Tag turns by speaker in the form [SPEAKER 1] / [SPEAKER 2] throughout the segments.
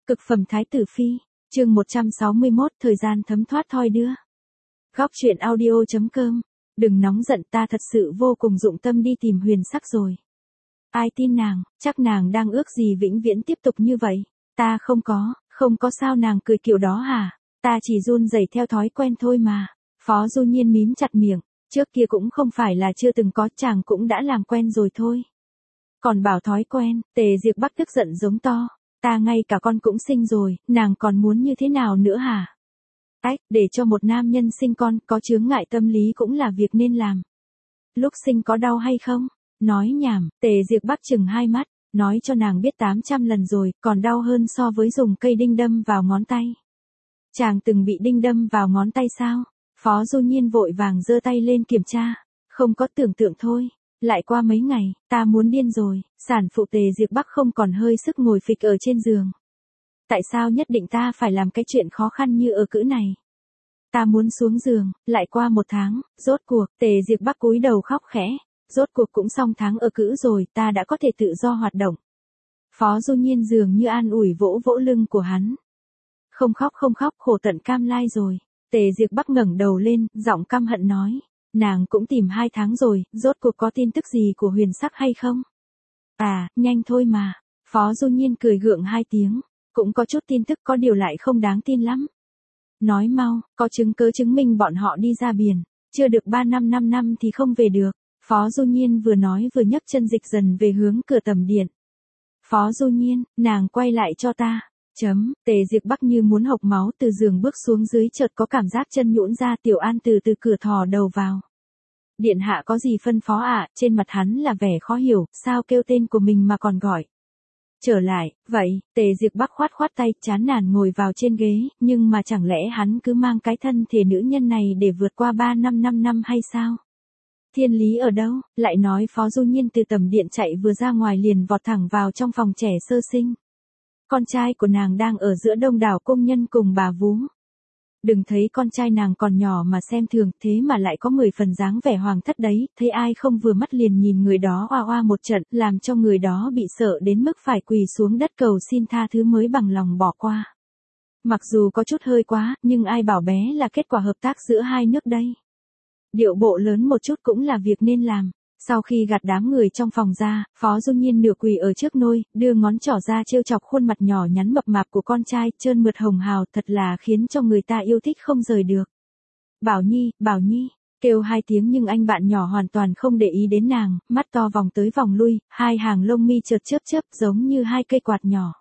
[SPEAKER 1] Cực phẩm thái tử phi, chương 161, thời gian thấm thoát thoi đưa. Góc truyện audio.com. Đừng nóng giận, ta thật sự vô cùng dụng tâm đi tìm Huyền Sắc rồi. Ai tin nàng, chắc nàng đang ước gì vĩnh viễn tiếp tục như vậy. Ta không có sao, nàng cười kiểu đó hả? Ta chỉ run rẩy theo thói quen thôi mà. Phó Du Nhiên mím chặt miệng, trước kia cũng không phải là chưa từng có, chàng cũng đã làm quen rồi thôi. Còn bảo thói quen, Tề Diệp Bắc tức giận giống to. Ta ngay cả con cũng sinh rồi, nàng còn muốn như thế nào nữa hả? Để cho một nam nhân sinh con có chướng ngại tâm lý cũng là việc nên làm. Lúc sinh có đau hay không? Nói nhảm, Tề Diệp Bắc chừng hai mắt, nói cho nàng biết 800 lần rồi, còn đau hơn so với dùng cây đinh đâm vào ngón tay. Chàng từng bị đinh đâm vào ngón tay sao? Phó Du Nhiên vội vàng giơ tay lên kiểm tra, không có, tưởng tượng thôi. Lại qua mấy ngày, ta muốn điên rồi, sản phụ Tề Diệp Bắc không còn hơi sức ngồi phịch ở trên giường. Tại sao nhất định ta phải làm cái chuyện khó khăn như ở cữ này? Ta muốn xuống giường, lại qua một tháng, rốt cuộc, Tề Diệp Bắc cúi đầu khóc khẽ, rốt cuộc cũng xong tháng ở cữ rồi, ta đã có thể tự do hoạt động. Phó Du Nhiên dường như an ủi vỗ vỗ lưng của hắn. Không khóc, khổ tận cam lai rồi. Tề Diệp Bắc ngẩng đầu lên, giọng căm hận nói. Nàng cũng tìm 2 tháng rồi, rốt cuộc có tin tức gì của Huyền Sắc hay không? À, nhanh thôi mà. Phó Du Nhiên cười gượng 2 tiếng. Cũng có chút tin tức, có điều lại không đáng tin lắm. Nói mau, có chứng cứ chứng minh bọn họ đi ra biển. Chưa được 3 năm 5 năm thì không về được. Phó Du Nhiên vừa nói vừa nhấc chân dịch dần về hướng cửa tầm điện. Phó Du Nhiên, nàng quay lại cho ta. Tề Diệp Bắc như muốn hộc máu từ giường bước xuống dưới, chợt có cảm giác chân nhũn ra. Tiểu An từ cửa thò đầu vào. Điện hạ có gì phân phó ạ? Trên mặt hắn là vẻ khó hiểu, sao kêu tên của mình mà còn gọi. Trở lại, vậy, Tề Diệp Bắc khoát tay, chán nản ngồi vào trên ghế, nhưng mà chẳng lẽ hắn cứ mang cái thân thể nữ nhân này để vượt qua 3 năm 5 năm hay sao? Thiên lý ở đâu? Lại nói Phó Du Nhiên từ tầm điện chạy vừa ra ngoài liền vọt thẳng vào trong phòng trẻ sơ sinh. Con trai của nàng đang ở giữa đông đảo công nhân cùng bà vú. Đừng thấy con trai nàng còn nhỏ mà xem thường, thế mà lại có 10 phần dáng vẻ hoàng thất đấy, thấy ai không vừa mắt liền nhìn người đó oa oa một trận, làm cho người đó bị sợ đến mức phải quỳ xuống đất cầu xin tha thứ mới bằng lòng bỏ qua. Mặc dù có chút hơi quá, nhưng ai bảo bé là kết quả hợp tác giữa hai nước đây. Điệu bộ lớn một chút cũng là việc nên làm. Sau khi gạt đám người trong phòng ra, Phó Du Nhiên nửa quỳ ở trước nôi, đưa ngón trỏ ra trêu chọc khuôn mặt nhỏ nhắn mập mạp của con trai, trơn mượt hồng hào, thật là khiến cho người ta yêu thích không rời được. Bảo Nhi, kêu 2 tiếng nhưng anh bạn nhỏ hoàn toàn không để ý đến nàng, mắt to vòng tới vòng lui, 2 hàng lông mi chợt chớp giống như 2 cây quạt nhỏ.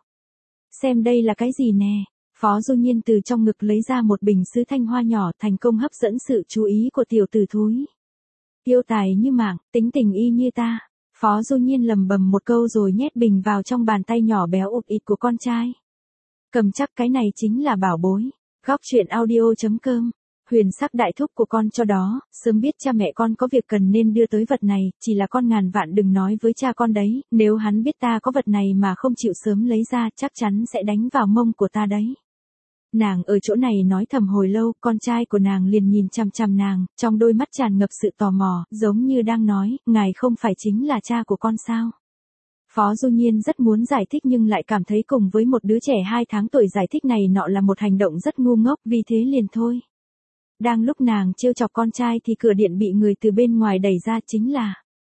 [SPEAKER 1] Xem đây là cái gì nè? Phó Du Nhiên từ trong ngực lấy ra một bình sứ thanh hoa nhỏ, thành công hấp dẫn sự chú ý của tiểu tử thúi. Tiêu tài như mạng, tính tình y như ta. Phó Du Nhiên lầm bầm một câu rồi nhét bình vào trong bàn tay nhỏ béo ụt ịt của con trai. Cầm chắc cái này chính là bảo bối. Góc truyện audio.com. Huyền Sắc đại thúc của con cho đó, sớm biết cha mẹ con có việc cần nên đưa tới vật này, chỉ là con ngàn vạn đừng nói với cha con đấy, nếu hắn biết ta có vật này mà không chịu sớm lấy ra, chắc chắn sẽ đánh vào mông của ta đấy. Nàng ở chỗ này nói thầm hồi lâu, con trai của nàng liền nhìn chằm chằm nàng, trong đôi mắt tràn ngập sự tò mò, giống như đang nói, ngài không phải chính là cha của con sao? Phó Du Nhiên rất muốn giải thích nhưng lại cảm thấy cùng với một đứa trẻ 2 tháng tuổi giải thích này nọ là một hành động rất ngu ngốc, vì thế liền thôi. Đang lúc nàng trêu chọc con trai thì cửa điện bị người từ bên ngoài đẩy ra, chính là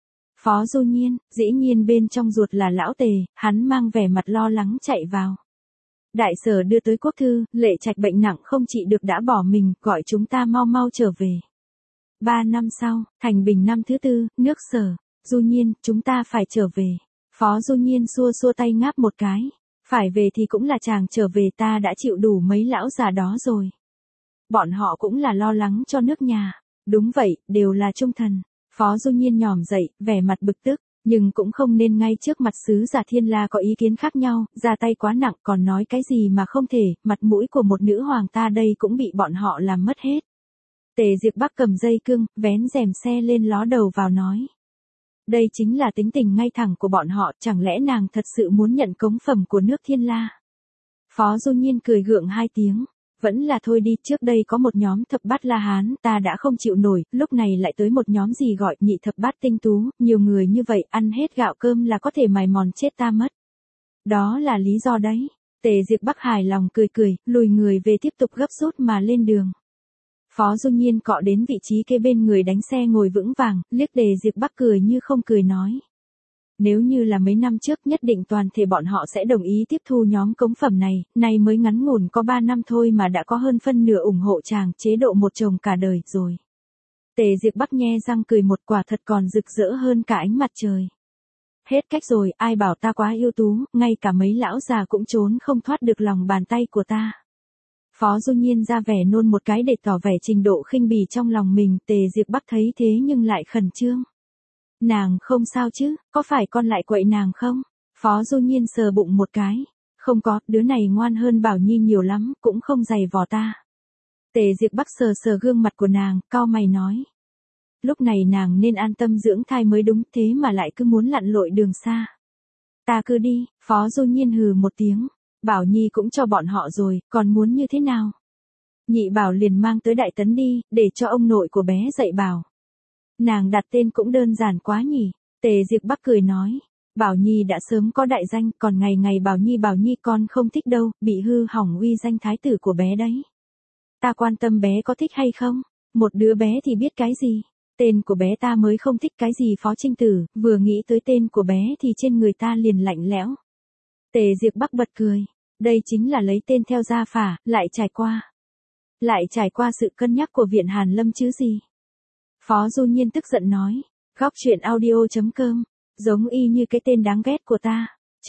[SPEAKER 1] Phó Du Nhiên, dĩ nhiên bên trong ruột là lão Tề, hắn mang vẻ mặt lo lắng chạy vào. Đại sở đưa tới quốc thư, Lệ Trạch bệnh nặng không trị được đã bỏ mình, gọi chúng ta mau mau trở về. 3 năm sau, thành bình năm thứ 4, nước Sở. Du Nhiên, chúng ta phải trở về. Phó Du Nhiên xua tay ngáp một cái. Phải về thì cũng là chàng trở về, ta đã chịu đủ mấy lão già đó rồi. Bọn họ cũng là lo lắng cho nước nhà. Đúng vậy, đều là trung thần. Phó Du Nhiên nhòm dậy, vẻ mặt bực tức. Nhưng cũng không nên ngay trước mặt sứ giả Thiên La có ý kiến khác nhau, ra tay quá nặng, còn nói cái gì mà không thể, mặt mũi của một nữ hoàng ta đây cũng bị bọn họ làm mất hết. Tề Diệp Bắc cầm dây cương, vén rèm xe lên ló đầu vào nói. Đây chính là tính tình ngay thẳng của bọn họ, chẳng lẽ nàng thật sự muốn nhận cống phẩm của nước Thiên La? Phó Du Nhiên cười gượng 2 tiếng. Vẫn là thôi đi, trước đây có một nhóm thập bát La Hán, ta đã không chịu nổi, lúc này lại tới một nhóm gì gọi nhị thập bát tinh tú, nhiều người như vậy, ăn hết gạo cơm là có thể mài mòn chết ta mất. Đó là lý do đấy. Tề Diệp Bắc hài lòng cười cười, lùi người về tiếp tục gấp rút mà lên đường. Phó Du Nhiên cọ đến vị trí kế bên người đánh xe ngồi vững vàng, liếc Tề Diệp Bắc cười như không cười nói. Nếu như là mấy năm trước nhất định toàn thể bọn họ sẽ đồng ý tiếp thu nhóm cống phẩm này, nay mới ngắn ngủn có 3 năm thôi mà đã có hơn phân nửa ủng hộ chàng chế độ một chồng cả đời rồi. Tề Diệp Bắc nhe răng cười một quả thật còn rực rỡ hơn cả ánh mặt trời. Hết cách rồi, ai bảo ta quá ưu tú, ngay cả mấy lão già cũng trốn không thoát được lòng bàn tay của ta. Phó Du Nhiên ra vẻ nôn một cái để tỏ vẻ trình độ khinh bỉ trong lòng mình, Tề Diệp Bắc thấy thế nhưng lại khẩn trương. Nàng không sao chứ, có phải con lại quậy nàng không? Phó Du Nhiên sờ bụng một cái. Không có, đứa này ngoan hơn Bảo Nhi nhiều lắm, cũng không giày vò ta. Tề Diệp Bắc sờ sờ gương mặt của nàng, cau mày nói. Lúc này nàng nên an tâm dưỡng thai mới đúng, thế mà lại cứ muốn lặn lội đường xa. Ta cứ đi, Phó Du Nhiên hừ một tiếng. Bảo Nhi cũng cho bọn họ rồi, còn muốn như thế nào? Nhị Bảo liền mang tới Đại Tấn đi, để cho ông nội của bé dạy bảo. Nàng đặt tên cũng đơn giản quá nhỉ. Tề Diệp Bắc cười nói. Bảo Nhi đã sớm có đại danh, còn ngày ngày Bảo Nhi con không thích đâu, bị hư hỏng uy danh thái tử của bé đấy. Ta quan tâm bé có thích hay không? Một đứa bé thì biết cái gì? Tên của bé ta mới không thích cái gì Phó Trinh Tử, vừa nghĩ tới tên của bé thì trên người ta liền lạnh lẽo. Tề Diệp Bắc bật cười. Đây chính là lấy tên theo gia phả, lại trải qua sự cân nhắc của Viện Hàn Lâm chứ gì. Phó Du Nhiên tức giận nói. Góc truyện audio.com. Giống y như cái tên đáng ghét của ta.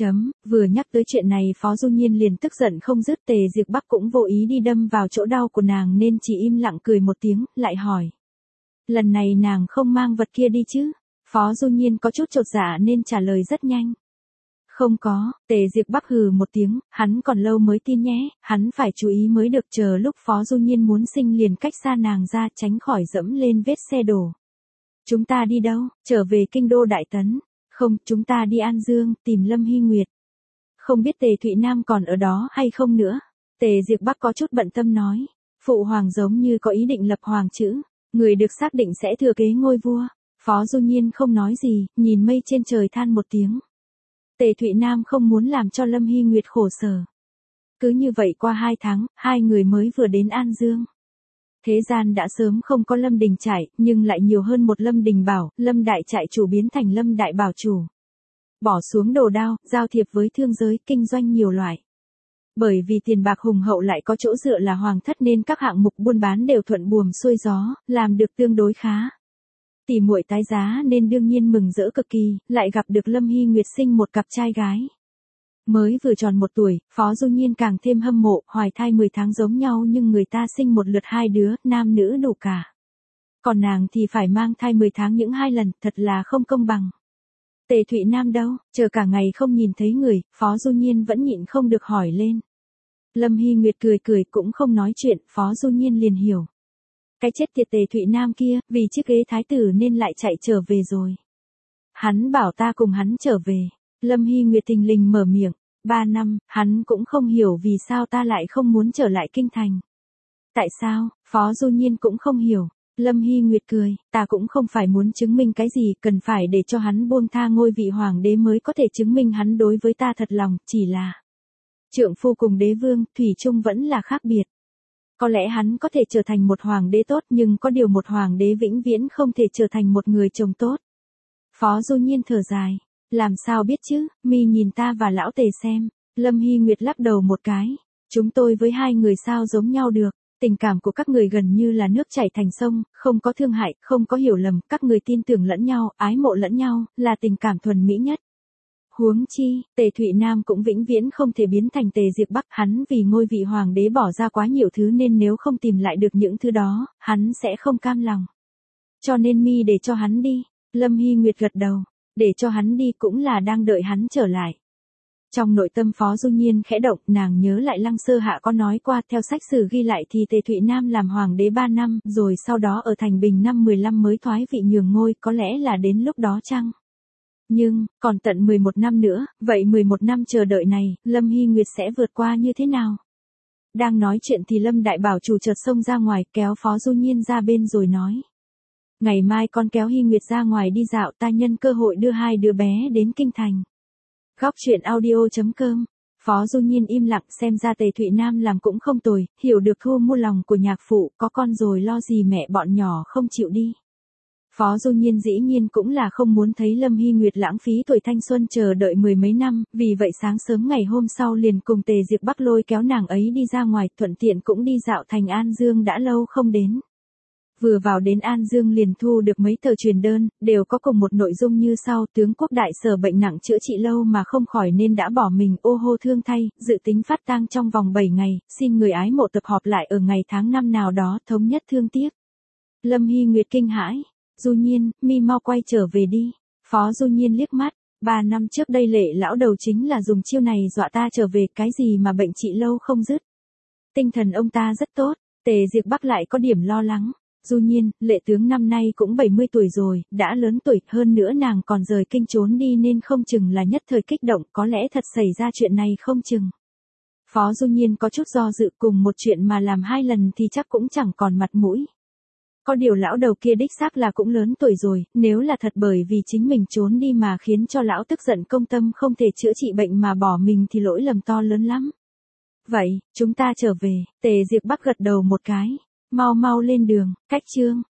[SPEAKER 1] Vừa nhắc tới chuyện này Phó Du Nhiên liền tức giận không dứt. Tề Diệp Bắc cũng vô ý đi đâm vào chỗ đau của nàng nên chỉ im lặng cười một tiếng, lại hỏi. Lần này nàng không mang vật kia đi chứ? Phó Du Nhiên có chút chột dạ nên trả lời rất nhanh. Không có, Tề Diệp Bắc hừ một tiếng, hắn còn lâu mới tin nhé, hắn phải chú ý mới được, chờ lúc Phó Du Nhiên muốn sinh liền cách xa nàng ra tránh khỏi dẫm lên vết xe đổ. Chúng ta đi đâu? Trở về kinh đô Đại Tấn. Không, chúng ta đi An Dương, tìm Lâm Hy Nguyệt. Không biết Tề Thụy Nam còn ở đó hay không nữa? Tề Diệp Bắc có chút bận tâm nói. Phụ hoàng giống như có ý định lập hoàng chữ. Người được xác định sẽ thừa kế ngôi vua. Phó Du Nhiên không nói gì, nhìn mây trên trời than một tiếng. Tề Thụy Nam không muốn làm cho Lâm Hy Nguyệt khổ sở. Cứ như vậy qua 2 tháng, hai người mới vừa đến An Dương. Thế gian đã sớm không có Lâm Đình Trải, nhưng lại nhiều hơn một Lâm Đình Bảo, Lâm Đại Trại chủ biến thành Lâm Đại Bảo chủ. Bỏ xuống đồ đao, giao thiệp với thương giới, kinh doanh nhiều loại. Bởi vì tiền bạc hùng hậu lại có chỗ dựa là hoàng thất nên các hạng mục buôn bán đều thuận buồm xuôi gió, làm được tương đối khá. Tỷ muội tái giá nên đương nhiên mừng rỡ cực kỳ, lại gặp được Lâm Hy Nguyệt sinh một cặp trai gái. Mới vừa tròn 1 tuổi, Phó Du Nhiên càng thêm hâm mộ, hoài thai 10 tháng giống nhau nhưng người ta sinh một lượt 2 đứa, nam nữ đủ cả. Còn nàng thì phải mang thai 10 tháng những 2 lần, thật là không công bằng. Tề Thụy Nam đâu, chờ cả ngày không nhìn thấy người, Phó Du Nhiên vẫn nhịn không được hỏi lên. Lâm Hy Nguyệt cười cười cũng không nói chuyện, Phó Du Nhiên liền hiểu. Cái chết tiệt Tề Thụy Nam kia, vì chiếc ghế thái tử nên lại chạy trở về rồi. Hắn bảo ta cùng hắn trở về. Lâm Hy Nguyệt thình lình mở miệng. 3 năm, hắn cũng không hiểu vì sao ta lại không muốn trở lại kinh thành. Tại sao? Phó Du Nhiên cũng không hiểu. Lâm Hy Nguyệt cười, ta cũng không phải muốn chứng minh cái gì, cần phải để cho hắn buông tha ngôi vị hoàng đế mới có thể chứng minh hắn đối với ta thật lòng, chỉ là trượng phu cùng đế vương, thủy chung vẫn là khác biệt. Có lẽ hắn có thể trở thành một hoàng đế tốt nhưng có điều một hoàng đế vĩnh viễn không thể trở thành một người chồng tốt. Phó Du Nhiên thở dài. Làm sao biết chứ, mi nhìn ta và lão Tề xem. Lâm Hy Nguyệt lắc đầu một cái. Chúng tôi với hai người sao giống nhau được. Tình cảm của các người gần như là nước chảy thành sông, không có thương hại, không có hiểu lầm, các người tin tưởng lẫn nhau, ái mộ lẫn nhau, là tình cảm thuần mỹ nhất. Huống chi, Tề Thụy Nam cũng vĩnh viễn không thể biến thành Tề Diệp Bắc, hắn vì ngôi vị hoàng đế bỏ ra quá nhiều thứ nên nếu không tìm lại được những thứ đó, hắn sẽ không cam lòng. Cho nên mi để cho hắn đi. Lâm Hy Nguyệt gật đầu. Để cho hắn đi cũng là đang đợi hắn trở lại. Trong nội tâm Phó Du Nhiên khẽ động, nàng nhớ lại Lăng Sơ Hạ có nói qua, theo sách sử ghi lại thì Tề Thụy Nam làm hoàng đế 3 năm, rồi sau đó ở thành Bình năm 15 mới thoái vị nhường ngôi, có lẽ là đến lúc đó chăng? Nhưng, còn tận 11 năm nữa, vậy 11 năm chờ đợi này, Lâm Hy Nguyệt sẽ vượt qua như thế nào? Đang nói chuyện thì Lâm Đại Bảo chủ chợt xông ra ngoài, kéo Phó Du Nhiên ra bên rồi nói. Ngày mai con kéo Hy Nguyệt ra ngoài đi dạo, ta nhân cơ hội đưa 2 đứa bé đến kinh thành. Góc truyện audio.com Phó Du Nhiên im lặng, xem ra Tề Thụy Nam làm cũng không tồi, hiểu được thu mua lòng của nhạc phụ, có con rồi lo gì mẹ bọn nhỏ không chịu đi. Phó Du Nhiên dĩ nhiên cũng là không muốn thấy Lâm Hy Nguyệt lãng phí tuổi thanh xuân chờ đợi mười mấy năm, vì vậy sáng sớm ngày hôm sau liền cùng Tề Diệp Bắc lôi kéo nàng ấy đi ra ngoài, thuận tiện cũng đi dạo thành An Dương đã lâu không đến. Vừa vào đến An Dương liền thu được mấy tờ truyền đơn, đều có cùng một nội dung như sau: tướng quốc đại sở bệnh nặng chữa trị lâu mà không khỏi nên đã bỏ mình, ô hô thương thay, dự tính phát tang trong vòng 7 ngày, xin người ái mộ tập họp lại ở ngày tháng năm nào đó, thống nhất thương tiếc. Lâm Hy Nguyệt kinh hãi, Du Nhiên, mi mau quay trở về đi. Phó Du Nhiên liếc mắt, 3 năm trước đây Lệ lão đầu chính là dùng chiêu này dọa ta trở về, cái gì mà bệnh trị lâu không dứt. Tinh thần ông ta rất tốt. Tề Diệp Bắc lại có điểm lo lắng. Du Nhiên, Lệ tướng năm nay cũng 70 tuổi rồi, đã lớn tuổi, hơn nữa nàng còn rời kinh trốn đi nên không chừng là nhất thời kích động, có lẽ thật xảy ra chuyện này không chừng. Phó Du Nhiên có chút do dự, cùng một chuyện mà làm 2 lần thì chắc cũng chẳng còn mặt mũi. Có điều lão đầu kia đích xác là cũng lớn tuổi rồi, nếu là thật bởi vì chính mình trốn đi mà khiến cho lão tức giận công tâm không thể chữa trị bệnh mà bỏ mình thì lỗi lầm to lớn lắm. Vậy, chúng ta trở về. Tề Diệp Bắc gật đầu một cái. Mau mau lên đường, cách chương.